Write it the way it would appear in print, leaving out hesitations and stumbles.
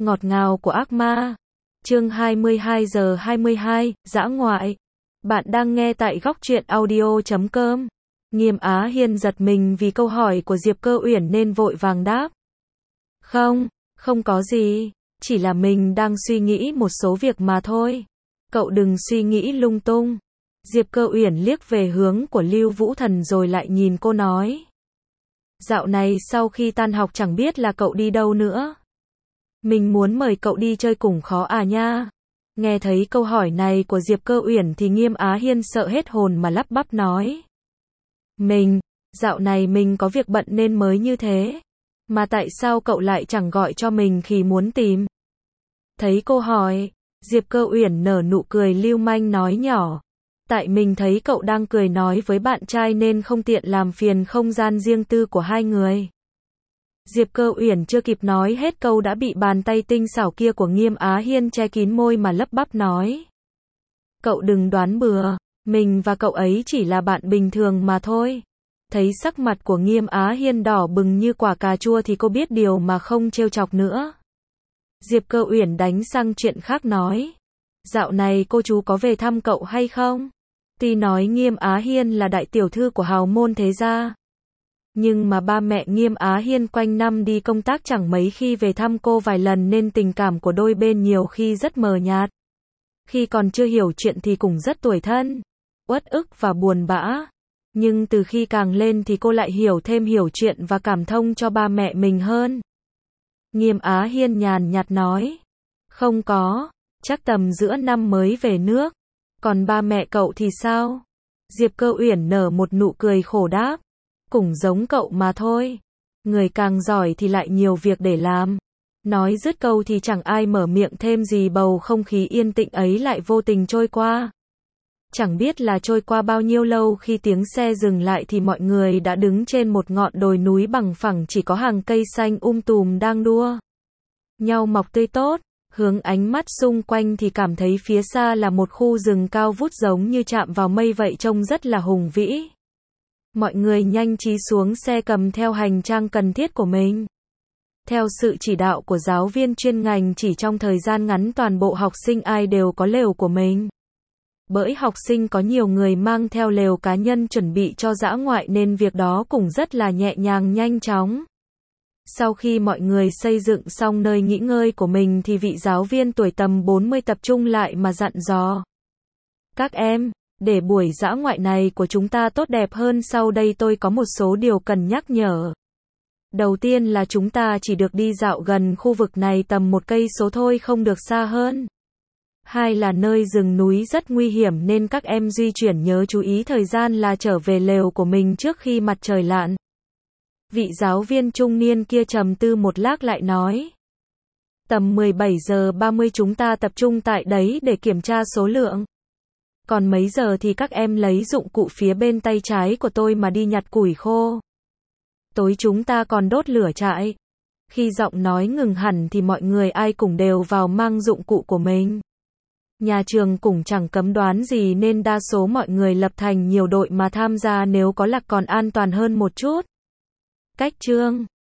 Ngọt ngào của ác ma. Chương 22 giờ 22, dã ngoại. Bạn đang nghe tại góc truyện audio.com. Nghiêm Á Hiên giật mình vì câu hỏi của Diệp Cơ Uyển nên vội vàng đáp. Không có gì, chỉ là mình đang suy nghĩ một số việc mà thôi. Cậu đừng suy nghĩ lung tung. Diệp Cơ Uyển liếc về hướng của Lưu Vũ Thần rồi lại nhìn cô nói. Dạo này sau khi tan học chẳng biết là cậu đi đâu nữa. Mình muốn mời cậu đi chơi cùng khó à nha. Nghe thấy câu hỏi này của Diệp Cơ Uyển thì Nghiêm Á Hiên sợ hết hồn mà lắp bắp nói. Dạo này mình có việc bận nên mới như thế. Mà tại sao cậu lại chẳng gọi cho mình khi muốn tìm? Thấy cô hỏi, Diệp Cơ Uyển nở nụ cười lưu manh nói nhỏ. Tại mình thấy cậu đang cười nói với bạn trai nên không tiện làm phiền không gian riêng tư của hai người. Diệp Cơ Uyển chưa kịp nói hết câu đã bị bàn tay tinh xảo kia của Nghiêm Á Hiên che kín môi mà lắp bắp nói. Cậu đừng đoán bừa, mình và cậu ấy chỉ là bạn bình thường mà thôi. Thấy sắc mặt của Nghiêm Á Hiên đỏ bừng như quả cà chua thì cô biết điều mà không trêu chọc nữa. Diệp Cơ Uyển đánh sang chuyện khác nói. Dạo này cô chú có về thăm cậu hay không? Tuy nói Nghiêm Á Hiên là đại tiểu thư của hào môn thế gia, nhưng mà ba mẹ Nghiêm Á Hiên quanh năm đi công tác chẳng mấy khi về thăm cô vài lần nên tình cảm của đôi bên nhiều khi rất mờ nhạt. Khi còn chưa hiểu chuyện thì cũng rất tủi thân, uất ức và buồn bã. Nhưng từ khi càng lên thì cô lại hiểu chuyện và cảm thông cho ba mẹ mình hơn. Nghiêm Á Hiên nhàn nhạt nói. Không có, chắc tầm giữa năm mới về nước. Còn ba mẹ cậu thì sao? Diệp Cơ Uyển nở một nụ cười khổ đáp. Cũng giống cậu mà thôi. Người càng giỏi thì lại nhiều việc để làm. Nói dứt câu thì chẳng ai mở miệng thêm gì, bầu không khí yên tĩnh ấy lại vô tình trôi qua. Chẳng biết là trôi qua bao nhiêu lâu, khi tiếng xe dừng lại thì mọi người đã đứng trên một ngọn đồi núi bằng phẳng chỉ có hàng cây xanh tùm đang đua nhau mọc tươi tốt. Hướng ánh mắt xung quanh thì cảm thấy phía xa là một khu rừng cao vút giống như chạm vào mây vậy, trông rất là hùng vĩ. Mọi người nhanh trí xuống xe cầm theo hành trang cần thiết của mình. Theo sự chỉ đạo của giáo viên chuyên ngành, chỉ trong thời gian ngắn toàn bộ học sinh ai đều có lều của mình. Bởi học sinh có nhiều người mang theo lều cá nhân chuẩn bị cho dã ngoại nên việc đó cũng rất là nhẹ nhàng nhanh chóng. Sau khi mọi người xây dựng xong nơi nghỉ ngơi của mình thì vị giáo viên tuổi tầm 40 tập trung lại mà dặn dò. Các em, để buổi dã ngoại này của chúng ta tốt đẹp hơn sau đây tôi có một số điều cần nhắc nhở. Đầu tiên là chúng ta chỉ được đi dạo gần khu vực này tầm 1 cây số thôi, không được xa hơn. Hai là nơi rừng núi rất nguy hiểm nên các em di chuyển nhớ chú ý thời gian là trở về lều của mình trước khi mặt trời lặn. Vị giáo viên trung niên kia trầm tư một lát lại nói. Tầm 17 giờ 30 chúng ta tập trung tại đấy để kiểm tra số lượng. Còn mấy giờ thì các em lấy dụng cụ phía bên tay trái của tôi mà đi nhặt củi khô. Tối chúng ta còn đốt lửa trại. Khi giọng nói ngừng hẳn thì mọi người ai cũng đều vào mang dụng cụ của mình. Nhà trường cũng chẳng cấm đoán gì nên đa số mọi người lập thành nhiều đội mà tham gia, nếu có lạc còn an toàn hơn một chút. Cách chương